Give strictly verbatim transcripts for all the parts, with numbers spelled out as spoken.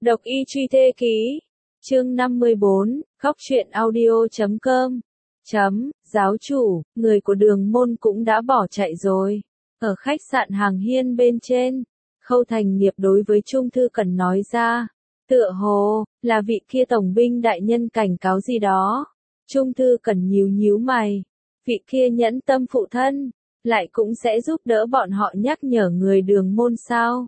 Độc y truy thê ký. Chương năm mươi bốn, khóc chuyện audio chấm com. Chấm, giáo chủ, người của đường môn cũng đã bỏ chạy rồi. Ở khách sạn Hàng Hiên bên trên, Khâu Thành Nghiệp đối với Trung Thư Cẩn nói ra. Tựa hồ, là vị kia tổng binh đại nhân cảnh cáo gì đó. Trung Thư Cẩn nhíu nhíu mày. Vị kia nhẫn tâm phụ thân, lại cũng sẽ giúp đỡ bọn họ nhắc nhở người đường môn sao?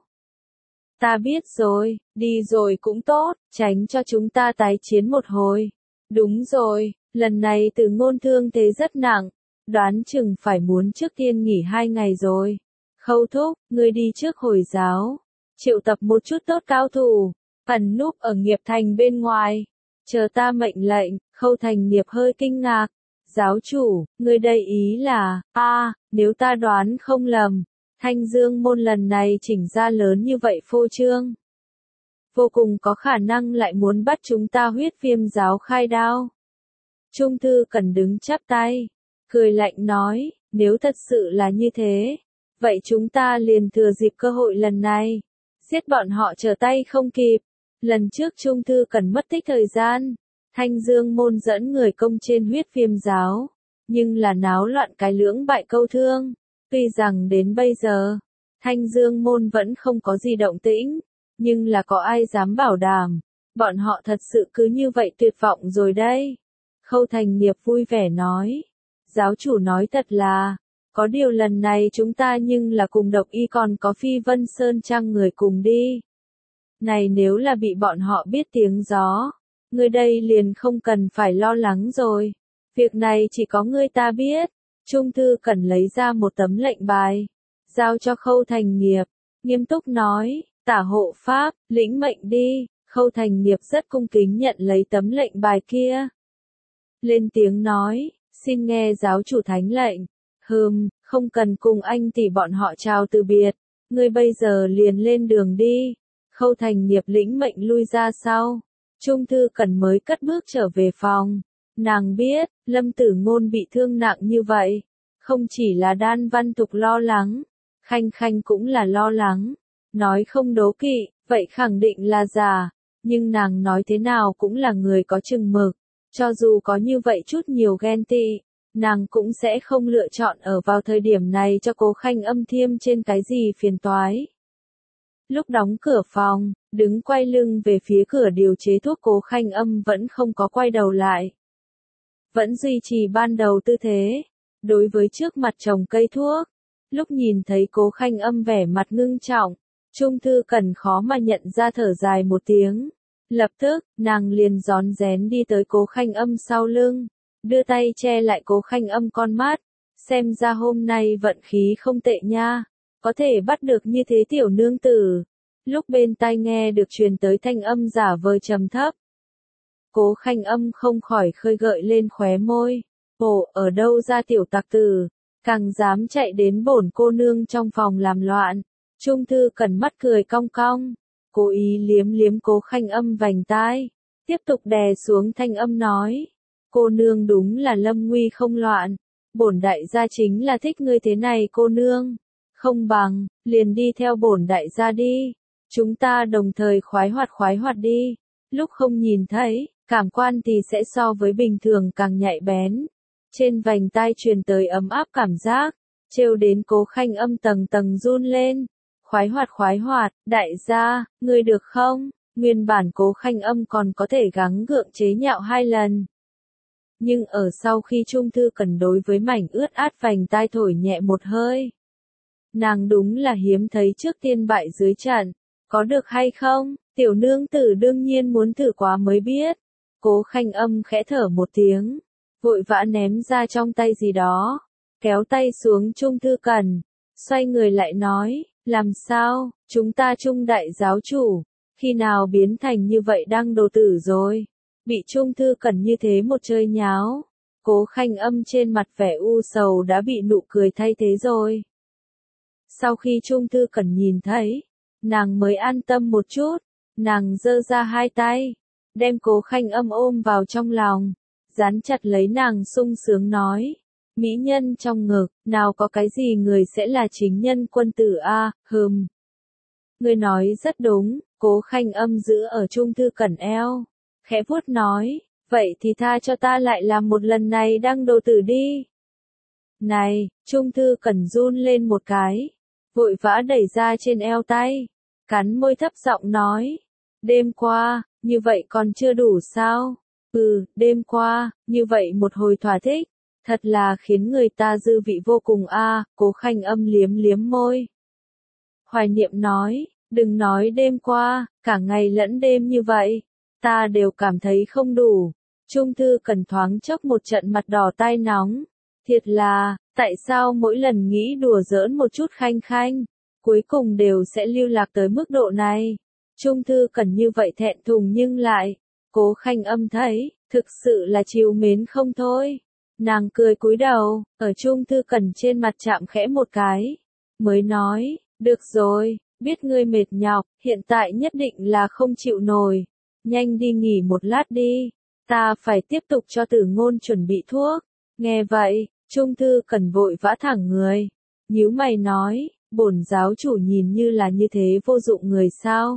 Ta biết rồi, đi rồi cũng tốt, tránh cho chúng ta tái chiến một hồi. Đúng rồi, lần này Từ Ngôn thương thế rất nặng, đoán chừng phải muốn trước tiên nghỉ hai ngày rồi. Khâu thúc, ngươi đi trước hồi giáo, triệu tập một chút tốt cao thủ, ẩn núp ở Nghiệp Thành bên ngoài, chờ ta mệnh lệnh. Khâu Thành Nghiệp hơi kinh ngạc. Giáo chủ, ngươi đây ý là, a, nếu ta đoán không lầm, Thanh Dương môn lần này chỉnh ra lớn như vậy phô trương. Vô cùng có khả năng lại muốn bắt chúng ta Huyết Viêm giáo khai đao. Trung Thư Cẩn đứng chắp tay, cười lạnh nói, nếu thật sự là như thế, vậy chúng ta liền thừa dịp cơ hội lần này, giết bọn họ trở tay không kịp. Lần trước Trung Thư Cẩn mất tích thời gian, Thanh Dương môn dẫn người công trên Huyết Viêm giáo, nhưng là náo loạn cái lưỡng bại câu thương. Tuy rằng đến bây giờ, Thanh Dương môn vẫn không có gì động tĩnh, nhưng là có ai dám bảo đảm, bọn họ thật sự cứ như vậy tuyệt vọng rồi đây. Khâu Thành Nghiệp vui vẻ nói, giáo chủ nói thật là, có điều lần này chúng ta nhưng là cùng độc y còn có Phi Vân Sơn Trang người cùng đi. Này nếu là bị bọn họ biết tiếng gió, ngươi đây liền không cần phải lo lắng rồi. Việc này chỉ có ngươi ta biết. Trung Thư Cẩn lấy ra một tấm lệnh bài, giao cho Khâu Thành Nghiệp, nghiêm túc nói, tả hộ pháp, lĩnh mệnh đi. Khâu Thành Nghiệp rất cung kính nhận lấy tấm lệnh bài kia. Lên tiếng nói, xin nghe giáo chủ thánh lệnh. Hừm, không cần cùng anh tỷ bọn họ chào từ biệt, ngươi bây giờ liền lên đường đi. Khâu Thành Nghiệp lĩnh mệnh lui ra sau. Trung Thư Cẩn mới cất bước trở về phòng. Nàng biết, Lâm Tử Ngôn bị thương nặng như vậy, không chỉ là Đan Văn Thục lo lắng, Khanh Khanh cũng là lo lắng, nói không đố kỵ, vậy khẳng định là giả, nhưng nàng nói thế nào cũng là người có chừng mực, cho dù có như vậy chút nhiều ghen tị, nàng cũng sẽ không lựa chọn ở vào thời điểm này cho Cố Khanh Âm thêm trên cái gì phiền toái. Lúc đóng cửa phòng, đứng quay lưng về phía cửa điều chế thuốc Cố Khanh Âm vẫn không có quay đầu lại. Vẫn duy trì ban đầu tư thế, đối với trước mặt chồng cây thuốc. Lúc nhìn thấy Cố Khanh Âm vẻ mặt ngưng trọng, Trung Thư Cẩn khó mà nhận ra thở dài một tiếng. Lập tức, nàng liền rón rén đi tới Cố Khanh Âm sau lưng, đưa tay che lại Cố Khanh Âm con mắt. Xem ra hôm nay vận khí không tệ nha, có thể bắt được như thế tiểu nương tử. Lúc bên tai nghe được truyền tới thanh âm giả vờ trầm thấp. Cố Khanh Âm không khỏi khơi gợi lên khóe môi. Ồ, ở đâu ra tiểu tặc tử, càng dám chạy đến bổn cô nương trong phòng làm loạn. Trung Thư Cẩn mắt cười cong cong, cố ý liếm liếm Cố Khanh Âm vành tai, tiếp tục đè xuống thanh âm nói. Cô nương đúng là lâm nguy không loạn, bổn đại gia chính là thích ngươi thế này cô nương. Không bằng, liền đi theo bổn đại gia đi, chúng ta đồng thời khoái hoạt khoái hoạt đi. Lúc không nhìn thấy, cảm quan thì sẽ so với bình thường càng nhạy bén. Trên vành tai truyền tới ấm áp cảm giác, trêu đến Cố Khanh Âm tầng tầng run lên. Khoái hoạt khoái hoạt, đại gia, ngươi được không? Nguyên bản Cố Khanh Âm còn có thể gắng gượng chế nhạo hai lần. Nhưng ở sau khi Trung Thư Cẩn đối với mảnh ướt át vành tai thổi nhẹ một hơi. Nàng đúng là hiếm thấy trước tiên bại dưới trận. Có được hay không? Tiểu nương tử đương nhiên muốn thử quá mới biết. Cố Khanh Âm khẽ thở một tiếng, vội vã ném ra trong tay gì đó, kéo tay xuống Trung Thư Cẩn, xoay người lại nói, làm sao, chúng ta Trung đại giáo chủ, khi nào biến thành như vậy đang đồ tử rồi, bị Trung Thư Cẩn như thế một chơi nháo. Cố Khanh Âm trên mặt vẻ u sầu đã bị nụ cười thay thế rồi. Sau khi Trung Thư Cẩn nhìn thấy, nàng mới an tâm một chút, nàng giơ ra hai tay, đem Cố Khanh Âm ôm vào trong lòng, dán chặt lấy nàng sung sướng nói, mỹ nhân trong ngực, nào có cái gì người sẽ là chính nhân quân tử a, hừm. Ngươi nói rất đúng, Cố Khanh Âm giữ ở Trung Thư Cẩn eo, khẽ vuốt nói, vậy thì tha cho ta lại làm một lần này đăng đồ tử đi. Này, Trung Thư Cẩn run lên một cái, vội vã đẩy ra trên eo tay, cắn môi thấp giọng nói, đêm qua, như vậy còn chưa đủ sao? Ừ, đêm qua, như vậy một hồi thỏa thích, thật là khiến người ta dư vị vô cùng a. À, Cố Khanh Âm liếm liếm môi. Hoài Niệm nói, đừng nói đêm qua, cả ngày lẫn đêm như vậy, ta đều cảm thấy không đủ. Trung Thư Cẩn thoáng chốc một trận mặt đỏ tai nóng, thiệt là, tại sao mỗi lần nghĩ đùa giỡn một chút khanh khanh, cuối cùng đều sẽ lưu lạc tới mức độ này. Trung Thư Cẩn như vậy thẹn thùng nhưng lại, Cố Khanh Âm thấy, thực sự là trìu mến không thôi. Nàng cười cúi đầu, ở Trung Thư Cẩn trên mặt chạm khẽ một cái, mới nói, được rồi, biết ngươi mệt nhọc, hiện tại nhất định là không chịu nổi, nhanh đi nghỉ một lát đi, ta phải tiếp tục cho Tử Ngôn chuẩn bị thuốc. Nghe vậy, Trung Thư Cẩn vội vã thẳng người, nhíu mày nói, bổn giáo chủ nhìn như là như thế vô dụng người sao?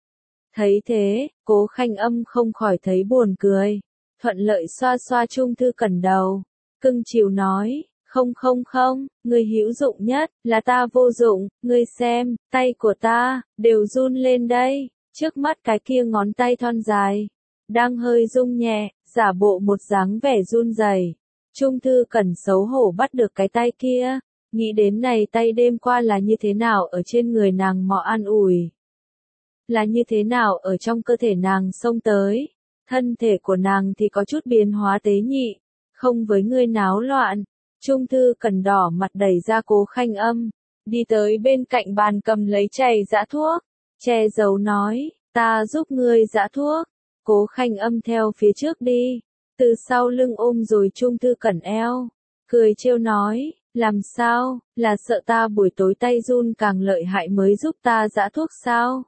Thấy thế, Cố Khanh Âm không khỏi thấy buồn cười, thuận lợi xoa xoa Trung Thư Cẩn đầu, cưng chiều nói, không không không, người hữu dụng nhất, là ta vô dụng, ngươi xem, tay của ta, đều run lên đây, trước mắt cái kia ngón tay thon dài, đang hơi rung nhẹ, giả bộ một dáng vẻ run rẩy. Trung Thư Cẩn xấu hổ bắt được cái tay kia, nghĩ đến này tay đêm qua là như thế nào ở trên người nàng mò an ủi. Là như thế nào ở trong cơ thể nàng xông tới, thân thể của nàng thì có chút biến hóa tế nhị, không với ngươi náo loạn. Trung Thư Cẩn đỏ mặt đẩy ra Cố Khanh Âm, đi tới bên cạnh bàn cầm lấy chày giã thuốc, che giấu nói, ta giúp ngươi giã thuốc. Cố Khanh Âm theo phía trước đi, từ sau lưng ôm rồi Trung Thư Cẩn eo, cười trêu nói, làm sao, là sợ ta buổi tối tay run càng lợi hại mới giúp ta giã thuốc sao?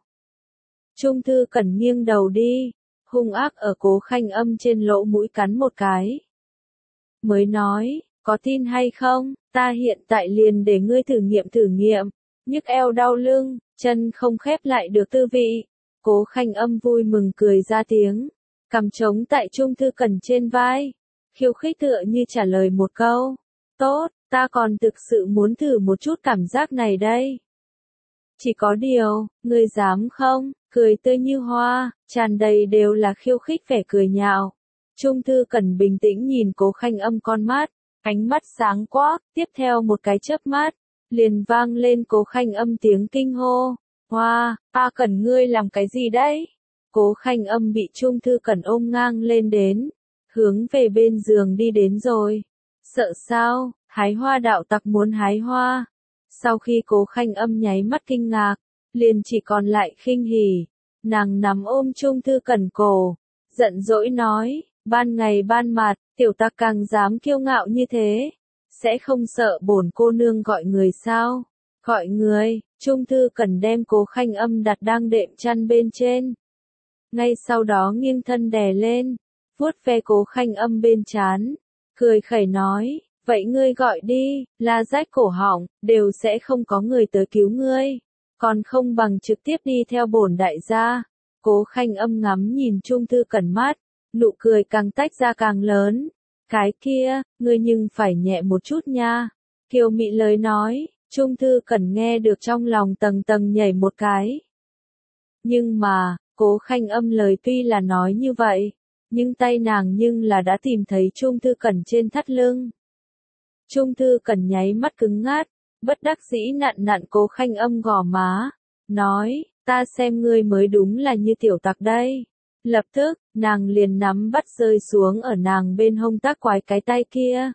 Trung Thư Cẩn nghiêng đầu đi, hung ác ở Cố Khanh Âm trên lỗ mũi cắn một cái. Mới nói, có tin hay không, ta hiện tại liền để ngươi thử nghiệm thử nghiệm, nhức eo đau lưng, chân không khép lại được tư vị. Cố Khanh Âm vui mừng cười ra tiếng, cầm trống tại Trung Thư Cẩn trên vai, khiêu khích tựa như trả lời một câu, tốt, ta còn thực sự muốn thử một chút cảm giác này đây. Chỉ có điều, ngươi dám không, cười tươi như hoa, tràn đầy đều là khiêu khích vẻ cười nhạo. Trung Thư Cẩn bình tĩnh nhìn Cố Khanh Âm con mắt, ánh mắt sáng quắc, tiếp theo một cái chớp mắt, liền vang lên Cố Khanh Âm tiếng kinh hô, hoa, A Cẩn ngươi làm cái gì đấy? Cố Khanh Âm bị Trung Thư Cẩn ôm ngang lên đến, hướng về bên giường đi đến rồi. Sợ sao, hái hoa đạo tặc muốn hái hoa. Sau khi Cố Khanh Âm nháy mắt kinh ngạc, liền chỉ còn lại khinh hỉ, nàng nắm ôm Trung Thư Cẩn cổ, giận dỗi nói, ban ngày ban mặt, tiểu tặc càng dám kiêu ngạo như thế, sẽ không sợ bổn cô nương gọi người sao? Gọi người. Trung Thư Cẩn đem Cố Khanh Âm đặt đang đệm chăn bên trên, ngay sau đó nghiêng thân đè lên, vuốt ve Cố Khanh Âm bên trán, cười khẩy nói, vậy ngươi gọi đi, la rách cổ họng, đều sẽ không có người tới cứu ngươi, còn không bằng trực tiếp đi theo bổn đại gia. Cố Khanh Âm ngắm nhìn Trung Thư Cẩn mắt, nụ cười càng tách ra càng lớn, cái kia, ngươi nhưng phải nhẹ một chút nha. Kiều mị lời nói, Trung Thư Cẩn nghe được trong lòng tầng tầng nhảy một cái. Nhưng mà, Cố Khanh Âm lời tuy là nói như vậy, nhưng tay nàng nhưng là đã tìm thấy Trung Thư Cẩn trên thắt lưng. Trung Thư Cẩn nháy mắt cứng ngắt, bất đắc dĩ nặn nặn Cố Khanh Âm gò má, nói, ta xem ngươi mới đúng là như tiểu tặc đây. Lập tức, nàng liền nắm bắt rơi xuống ở nàng bên hông tác quái cái tay kia.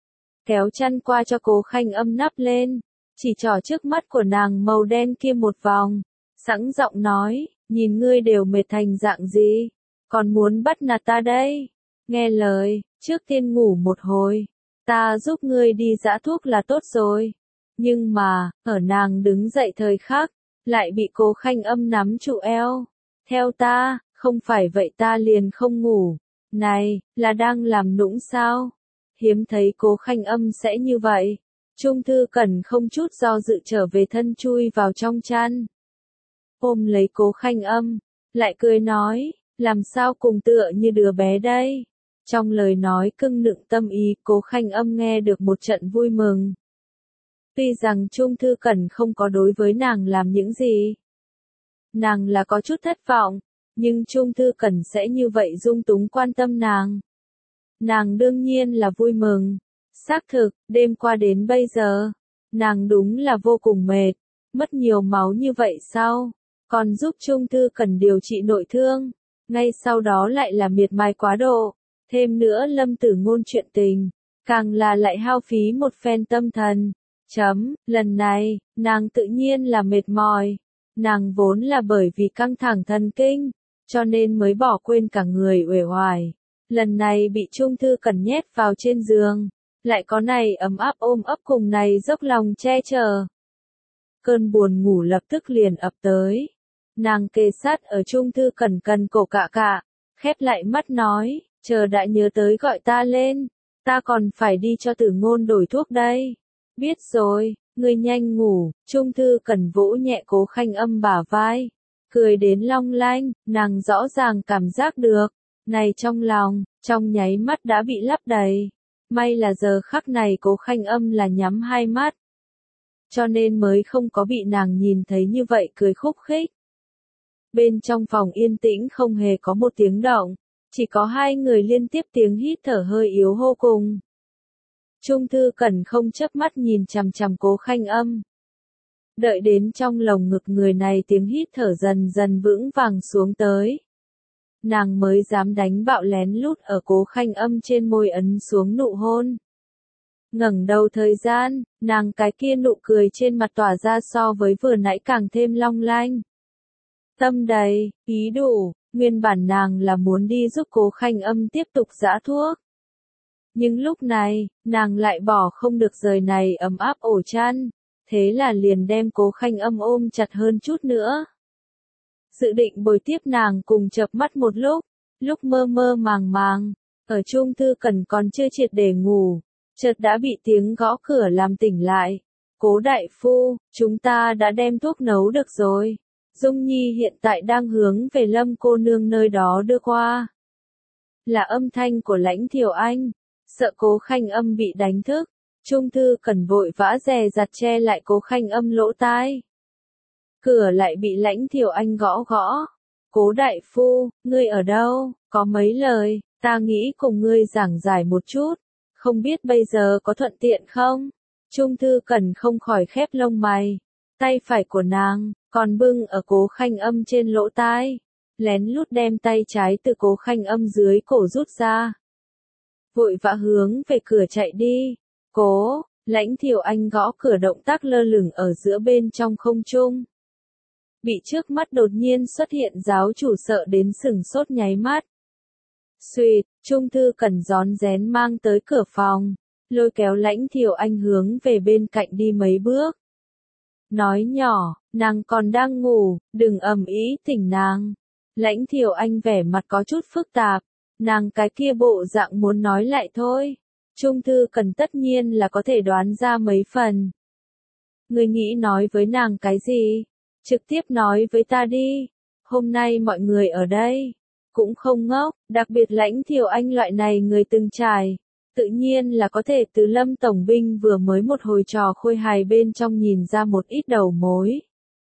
Kéo chăn qua cho Cố Khanh Âm nắp lên, chỉ trỏ trước mắt của nàng màu đen kia một vòng, sẵn giọng nói, nhìn ngươi đều mệt thành dạng gì, còn muốn bắt nạt ta đây. Nghe lời, trước tiên ngủ một hồi, ta giúp ngươi đi giã thuốc là tốt rồi. Nhưng mà, ở nàng đứng dậy thời khắc, lại bị Cố Khanh Âm nắm trụ eo. Theo ta, không phải vậy ta liền không ngủ. Này, là đang làm nũng sao? Hiếm thấy Cố Khanh Âm sẽ như vậy. Trung Thư Cẩn không chút do dự trở về thân chui vào trong chăn. ôm lấy Cố Khanh Âm, lại cười nói, làm sao cùng tựa như đứa bé đây. Trong lời nói cưng nựng tâm ý, Cố Khanh Âm nghe được một trận vui mừng. Tuy rằng Trung Thư Cẩn không có đối với nàng làm những gì, nàng là có chút thất vọng, nhưng Trung Thư Cẩn sẽ như vậy dung túng quan tâm nàng. Nàng đương nhiên là vui mừng. Xác thực, đêm qua đến bây giờ, nàng đúng là vô cùng mệt, mất nhiều máu như vậy sao, còn giúp Trung Thư Cẩn điều trị nội thương, ngay sau đó lại là miệt mài quá độ, thêm nữa Lâm Tử Ngôn chuyện tình, càng là lại hao phí một phen tâm thần. Chấm, lần này, nàng tự nhiên là mệt mỏi, nàng vốn là bởi vì căng thẳng thần kinh, cho nên mới bỏ quên cả người uể oải. Lần này bị Trung Thư Cẩn nhét vào trên giường, lại có này ấm áp ôm ấp cùng này dốc lòng che chở. Cơn buồn ngủ lập tức liền ập tới. Nàng kề sát ở Trung Thư Cẩn cần cổ cạ cạ, khép lại mắt nói, chờ đã nhớ tới gọi ta lên, ta còn phải đi cho Tử Ngôn đổi thuốc đây. Biết rồi, ngươi nhanh ngủ. Trung Thư Cẩn vỗ nhẹ Cố Khanh Âm bả vai, cười đến long lanh, nàng rõ ràng cảm giác được, này trong lòng, trong nháy mắt đã bị lấp đầy. May là giờ khắc này Cố Khanh Âm là nhắm hai mắt, cho nên mới không có bị nàng nhìn thấy như vậy cười khúc khích. Bên trong phòng yên tĩnh không hề có một tiếng động, chỉ có hai người liên tiếp tiếng hít thở hơi yếu hô cùng. Trung Thư Cẩn không chớp mắt nhìn chằm chằm Cố Khanh Âm. Đợi đến trong lồng ngực người này tiếng hít thở dần dần vững vàng xuống tới, nàng mới dám đánh bạo lén lút ở Cố Khanh Âm trên môi ấn xuống nụ hôn. Ngẩng đầu thời gian, nàng cái kia nụ cười trên mặt tỏa ra so với vừa nãy càng thêm long lanh. Tâm đầy, ý đủ, nguyên bản nàng là muốn đi giúp Cố Khanh Âm tiếp tục giã thuốc. Nhưng lúc này, nàng lại bỏ không được rời này ấm áp ổ chăn, thế là liền đem Cố Khanh Âm ôm chặt hơn chút nữa. Dự định bồi tiếp nàng cùng chợp mắt một lúc, lúc mơ mơ màng màng, ở Trung Thư Cẩn còn chưa triệt để ngủ, chợt đã bị tiếng gõ cửa làm tỉnh lại. Cố đại phu, chúng ta đã đem thuốc nấu được rồi. Dung Nhi hiện tại đang hướng về Lâm cô nương nơi đó đưa qua. Là âm thanh của Lãnh Thiều Anh, sợ Cố Khanh Âm bị đánh thức, Trung Thư Cẩn vội vã dè dặt che lại Cố Khanh Âm lỗ tai. Cửa lại bị Lãnh Thiều Anh gõ gõ. Cố đại phu, ngươi ở đâu, có mấy lời, ta nghĩ cùng ngươi giảng giải một chút, không biết bây giờ có thuận tiện không? Trung Thư Cẩn không khỏi khép lông mày, tay phải của nàng, còn bưng ở Cố Khanh Âm trên lỗ tai, lén lút đem tay trái từ Cố Khanh Âm dưới cổ rút ra. Vội vã hướng về cửa chạy đi, cố, Lãnh Thiều Anh gõ cửa động tác lơ lửng ở giữa bên trong không trung. Bị trước mắt đột nhiên xuất hiện giáo chủ sợ đến sừng sốt nháy mắt. Xuyệt, Trung Thư Cẩn rón rén mang tới cửa phòng, lôi kéo Lãnh Thiều Anh hướng về bên cạnh đi mấy bước. Nói nhỏ, nàng còn đang ngủ, đừng ầm ĩ tỉnh nàng. Lãnh Thiều Anh vẻ mặt có chút phức tạp, nàng cái kia bộ dạng muốn nói lại thôi. Trung Thư Cẩn tất nhiên là có thể đoán ra mấy phần. Ngươi nghĩ nói với nàng cái gì? Trực tiếp nói với ta đi. Hôm nay mọi người ở đây cũng không ngốc, đặc biệt Lãnh Thiều Anh loại này người từng trải, tự nhiên là có thể từ Lâm tổng binh vừa mới một hồi trò khôi hài bên trong nhìn ra một ít đầu mối.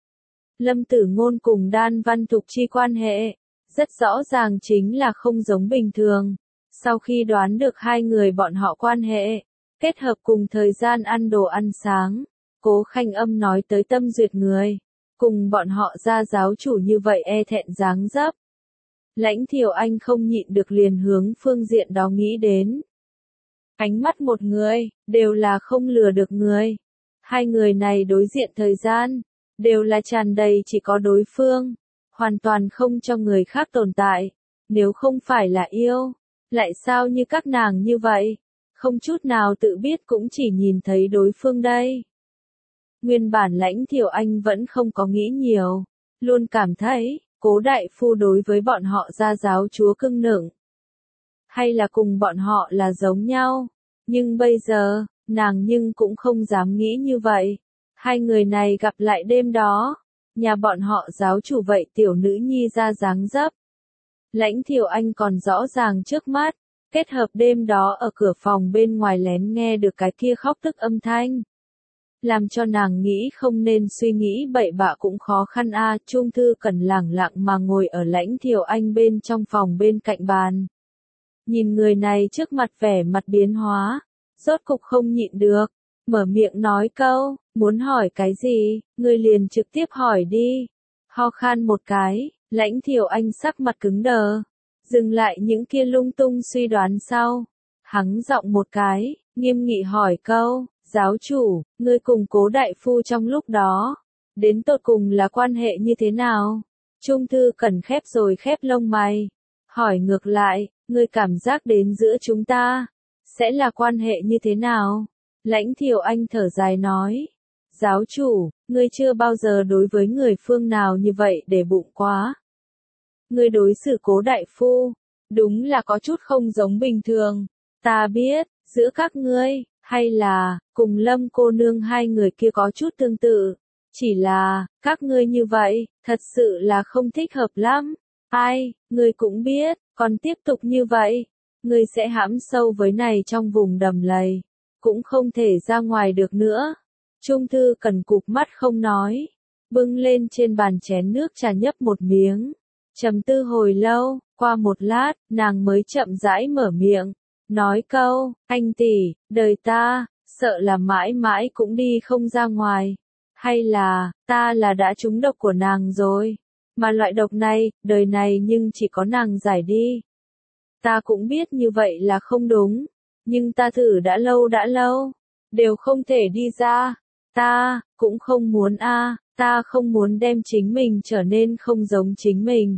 Lâm Tử Ngôn cùng Đan Văn Thục Chi quan hệ, rất rõ ràng chính là không giống bình thường. Sau khi đoán được hai người bọn họ quan hệ, kết hợp cùng thời gian ăn đồ ăn sáng, Cố Khanh Âm nói tới tâm duyệt người, cùng bọn họ ra giáo chủ như vậy e thẹn dáng dấp. Lãnh Thiều Anh không nhịn được liền hướng phương diện đó nghĩ đến. Ánh mắt một người, đều là không lừa được người. Hai người này đối diện thời gian, đều là tràn đầy chỉ có đối phương, hoàn toàn không cho người khác tồn tại. Nếu không phải là yêu, lại sao như các nàng như vậy, không chút nào tự biết cũng chỉ nhìn thấy đối phương đây. Nguyên bản Lãnh Thiều Anh vẫn không có nghĩ nhiều, luôn cảm thấy, Cố đại phu đối với bọn họ gia giáo chúa cưng nựng, hay là cùng bọn họ là giống nhau, nhưng bây giờ, nàng nhưng cũng không dám nghĩ như vậy. Hai người này gặp lại đêm đó, nhà bọn họ giáo chủ vậy tiểu nữ nhi ra dáng dấp. Lãnh Thiều Anh còn rõ ràng trước mắt, kết hợp đêm đó ở cửa phòng bên ngoài lén nghe được cái kia khóc tức âm thanh. Làm cho nàng nghĩ không nên suy nghĩ bậy bạ cũng khó khăn a. À, Trung Thư Cẩn lẳng lặng mà ngồi ở Lãnh Thiều Anh bên trong phòng bên cạnh bàn. Nhìn người này trước mặt vẻ mặt biến hóa, rốt cục không nhịn được, mở miệng nói câu, muốn hỏi cái gì, người liền trực tiếp hỏi đi. Ho khan một cái, Lãnh Thiều Anh sắc mặt cứng đờ, dừng lại những kia lung tung suy đoán sau. Hắng giọng một cái, nghiêm nghị hỏi câu, giáo chủ, ngươi cùng Cố đại phu trong lúc đó, đến tột cùng là quan hệ như thế nào? Trung Thư Cẩn khép rồi khép lông mày, hỏi ngược lại, ngươi cảm giác đến giữa chúng ta, sẽ là quan hệ như thế nào? Lãnh Thiều Anh thở dài nói, giáo chủ, ngươi chưa bao giờ đối với người phương nào như vậy để bụng quá. Ngươi đối xử Cố đại phu, đúng là có chút không giống bình thường. Ta biết, giữa các ngươi, hay là, cùng Lâm cô nương hai người kia có chút tương tự. Chỉ là, các ngươi như vậy, thật sự là không thích hợp lắm. Ai, ngươi cũng biết, còn tiếp tục như vậy, ngươi sẽ hãm sâu với này trong vùng đầm lầy, cũng không thể ra ngoài được nữa. Trung Thư Cẩn cụp mắt không nói, bưng lên trên bàn chén nước trà nhấp một miếng, trầm tư hồi lâu, qua một lát, nàng mới chậm rãi mở miệng, nói câu, anh tỷ, đời ta, sợ là mãi mãi cũng đi không ra ngoài, hay là, ta là đã trúng độc của nàng rồi, mà loại độc này, đời này nhưng chỉ có nàng giải đi. Ta cũng biết như vậy là không đúng, nhưng ta thử đã lâu đã lâu, đều không thể đi ra, ta, cũng không muốn a, ta không muốn đem chính mình trở nên không giống chính mình.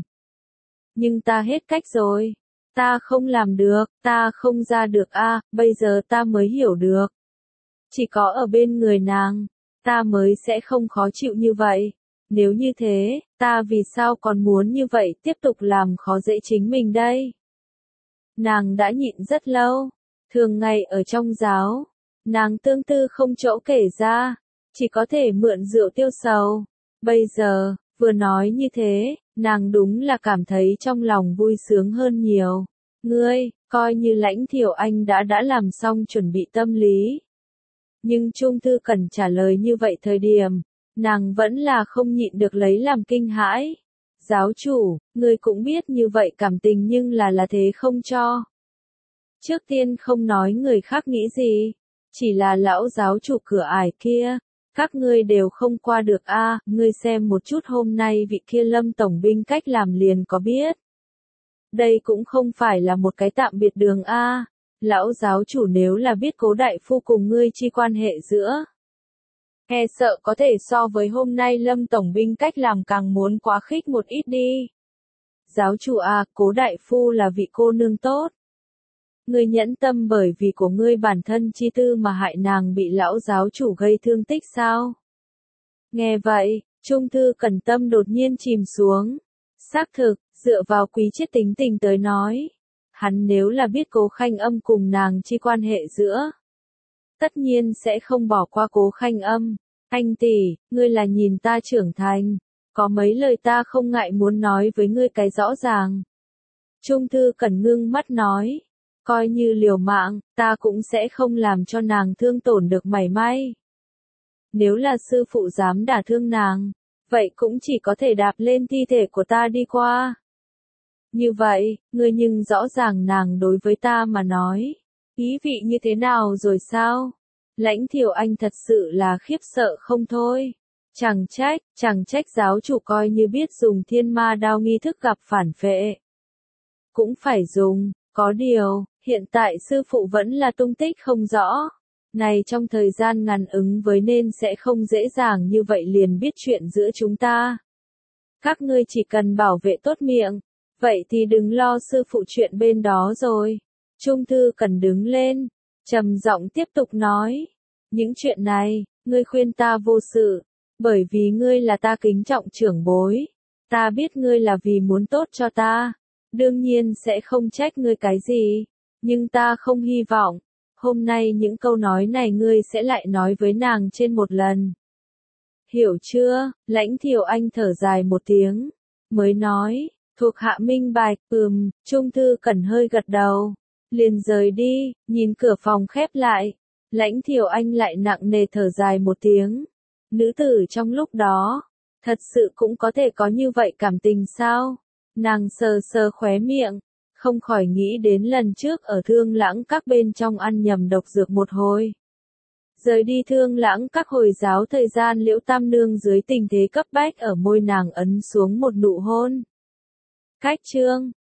Nhưng ta hết cách rồi, ta không làm được, ta không ra được a, bây giờ ta mới hiểu được. Chỉ có ở bên người nàng, ta mới sẽ không khó chịu như vậy. Nếu như thế, ta vì sao còn muốn như vậy tiếp tục làm khó dễ chính mình đây? Nàng đã nhịn rất lâu, thường ngày ở trong giáo, nàng tương tư không chỗ kể ra, chỉ có thể mượn rượu tiêu sầu. Bây giờ, vừa nói như thế, nàng đúng là cảm thấy trong lòng vui sướng hơn nhiều. Ngươi, coi như Lãnh Thiều Anh đã đã làm xong chuẩn bị tâm lý. Nhưng Trung Thư Cẩn trả lời như vậy thời điểm, nàng vẫn là không nhịn được lấy làm kinh hãi. Giáo chủ, ngươi cũng biết như vậy cảm tình nhưng là là thế không cho. Trước tiên không nói người khác nghĩ gì, chỉ là lão giáo chủ cửa ải kia, các ngươi đều không qua được a, à, ngươi xem một chút hôm nay vị kia Lâm tổng binh cách làm liền có biết. Đây cũng không phải là một cái tạm biệt đường a, à. Lão giáo chủ nếu là biết Cố đại phu cùng ngươi chi quan hệ giữa, e sợ có thể so với hôm nay Lâm tổng binh cách làm càng muốn quá khích một ít đi. Giáo chủ à, Cố đại phu là vị cô nương tốt. Ngươi nhẫn tâm bởi vì của ngươi bản thân chi tư mà hại nàng bị lão giáo chủ gây thương tích sao? Nghe vậy, Trung Thư Cẩn tâm đột nhiên chìm xuống. Xác thực, dựa vào Quý Chiết tính tình tới nói, hắn nếu là biết Cố Khanh Âm cùng nàng chi quan hệ giữa, tất nhiên sẽ không bỏ qua Cố Khanh Âm. Anh tỷ, ngươi là nhìn ta trưởng thành, có mấy lời ta không ngại muốn nói với ngươi cái rõ ràng. Trung Thư Cẩn ngưng mắt nói, coi như liều mạng, ta cũng sẽ không làm cho nàng thương tổn được mảy may. Nếu là sư phụ dám đả thương nàng, vậy cũng chỉ có thể đạp lên thi thể của ta đi qua. Như vậy, ngươi nhưng rõ ràng nàng đối với ta mà nói, ý vị như thế nào rồi sao? Lãnh Thiều Anh thật sự là khiếp sợ không thôi. Chẳng trách, chẳng trách giáo chủ coi như biết dùng thiên ma đao nghi thức gặp phản phệ. Cũng phải dùng, có điều, hiện tại sư phụ vẫn là tung tích không rõ. Này trong thời gian ngắn ứng với nên sẽ không dễ dàng như vậy liền biết chuyện giữa chúng ta. Các ngươi chỉ cần bảo vệ tốt miệng, vậy thì đừng lo sư phụ chuyện bên đó rồi. Trung Thư Cẩn đứng lên, trầm giọng tiếp tục nói, những chuyện này, ngươi khuyên ta vô sự, bởi vì ngươi là ta kính trọng trưởng bối, ta biết ngươi là vì muốn tốt cho ta, đương nhiên sẽ không trách ngươi cái gì, nhưng ta không hy vọng, hôm nay những câu nói này ngươi sẽ lại nói với nàng trên một lần. Hiểu chưa, Lãnh Thiều Anh thở dài một tiếng, mới nói, thuộc hạ minh bạch, ừm, Trung Thư Cẩn hơi gật đầu, liền rời đi, nhìn cửa phòng khép lại, Lãnh Thiều Anh lại nặng nề thở dài một tiếng, nữ tử trong lúc đó, thật sự cũng có thể có như vậy cảm tình sao, nàng sờ sờ khóe miệng, không khỏi nghĩ đến lần trước ở Thương Lãng Các bên trong ăn nhầm độc dược một hồi. Rời đi Thương Lãng Các hồi giáo thời gian Liễu Tam Nương dưới tình thế cấp bách ở môi nàng ấn xuống một nụ hôn. Cách chương